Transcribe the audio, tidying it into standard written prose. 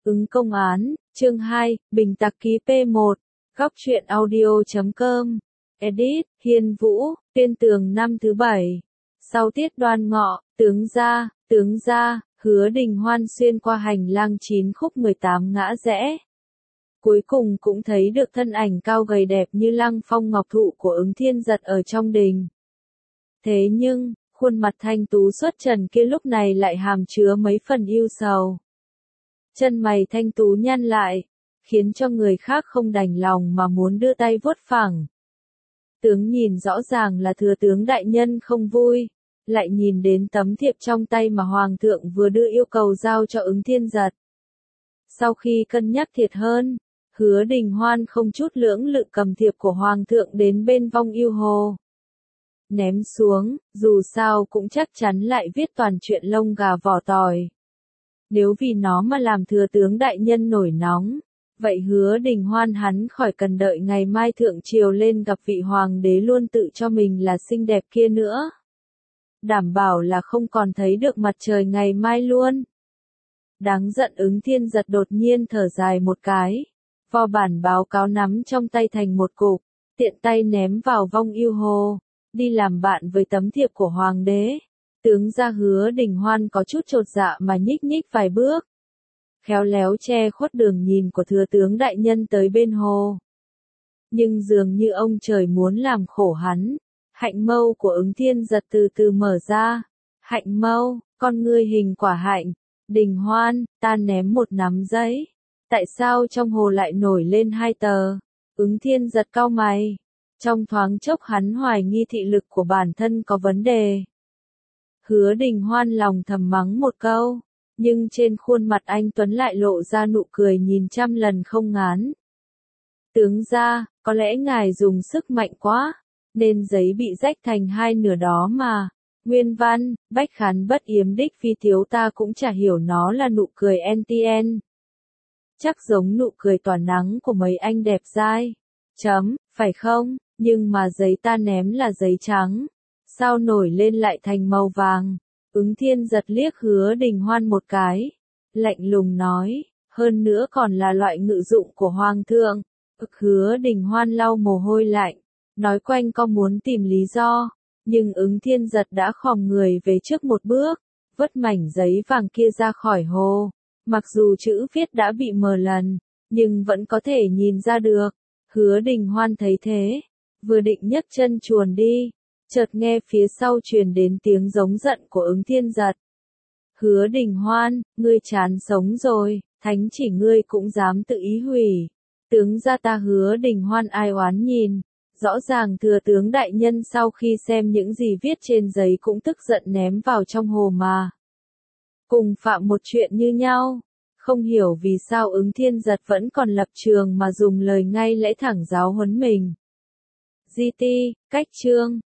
Ứng công án, chương 2, Bình Tặc ký P1, Góc truyện audio.com, Edit, Hiên Vũ, Tiên Tường năm thứ 7. Sau tiết Đoan Ngọ, tướng ra, Hứa Đình Hoan xuyên qua hành lang 9 khúc 18 ngã rẽ. Cuối cùng cũng thấy được thân ảnh cao gầy đẹp như lăng phong ngọc thụ của Ứng Thiên Giật ở trong đình. Thế nhưng, khuôn mặt thanh tú xuất trần kia lúc này lại hàm chứa mấy phần ưu sầu. Chân mày thanh tú nhăn lại, khiến cho người khác không đành lòng mà muốn đưa tay vuốt phẳng. Tướng nhìn rõ ràng là thừa tướng đại nhân không vui, lại nhìn đến tấm thiệp trong tay mà hoàng thượng vừa đưa yêu cầu giao cho Ứng Thiên Giật. Sau khi cân nhắc thiệt hơn, Hứa Đình Hoan không chút lưỡng lự cầm thiệp của hoàng thượng đến bên vong yêu hồ. Ném xuống, dù sao cũng chắc chắn lại viết toàn chuyện lông gà vỏ tỏi. Nếu vì nó mà làm thừa tướng đại nhân nổi nóng, vậy Hứa Đình Hoan hắn khỏi cần đợi ngày mai thượng triều lên gặp vị hoàng đế luôn tự cho mình là xinh đẹp kia nữa. Đảm bảo là không còn thấy được mặt trời ngày mai luôn. Đáng giận Ứng Thiên Giật đột nhiên thở dài một cái, vo bản báo cáo nắm trong tay thành một cục, tiện tay ném vào vong yêu hồ, đi làm bạn với tấm thiệp của hoàng đế. Tướng ra Hứa Đình Hoan có chút chột dạ mà nhích nhích vài bước, khéo léo che khuất đường nhìn của thừa tướng đại nhân tới bên hồ. Nhưng dường như ông trời muốn làm khổ hắn, hạnh mâu của Ứng Thiên Giật từ từ mở ra. Hạnh mâu, con ngươi hình quả hạnh. Đình Hoan, ta ném một nắm giấy. Tại sao trong hồ lại nổi lên 2 tờ? Ứng Thiên Giật cau mày. Trong thoáng chốc hắn hoài nghi thị lực của bản thân có vấn đề. Hứa Đình Hoan lòng thầm mắng một câu, nhưng trên khuôn mặt anh Tuấn lại lộ ra nụ cười nhìn trăm lần không ngán. Tướng ra, có lẽ ngài dùng sức mạnh quá, nên giấy bị rách thành 2 nửa đó mà. Nguyên văn, bách khán bất yếm đích phi thiếu ta cũng chả hiểu nó là nụ cười NTN. Chắc giống nụ cười tỏa nắng của mấy anh đẹp dai. Phải không? Nhưng mà giấy ta ném là giấy trắng. Sao nổi lên lại thành màu vàng? Ứng Thiên Giật liếc Hứa Đình Hoan một cái, lạnh lùng nói, hơn nữa còn là loại ngự dụng của hoàng thượng. Hứa Đình Hoan lau mồ hôi lạnh, nói quanh co muốn tìm lý do, nhưng Ứng Thiên Giật đã khom người về trước một bước, vứt mảnh giấy vàng kia ra khỏi hồ. Mặc dù chữ viết đã bị mờ lần, nhưng vẫn có thể nhìn ra được. Hứa Đình Hoan thấy thế, vừa định nhấc chân chuồn đi, chợt nghe phía sau truyền đến tiếng giống giận của Ứng Thiên Giật. Hứa Đình Hoan, ngươi chán sống rồi, thánh chỉ ngươi cũng dám tự ý hủy. Tướng gia ta Hứa Đình Hoan ai oán nhìn, rõ ràng thừa tướng đại nhân sau khi xem những gì viết trên giấy cũng tức giận ném vào trong hồ mà. Cùng phạm một chuyện như nhau, không hiểu vì sao Ứng Thiên Giật vẫn còn lập trường mà dùng lời ngay lẽ thẳng giáo huấn mình. GT, cách chương.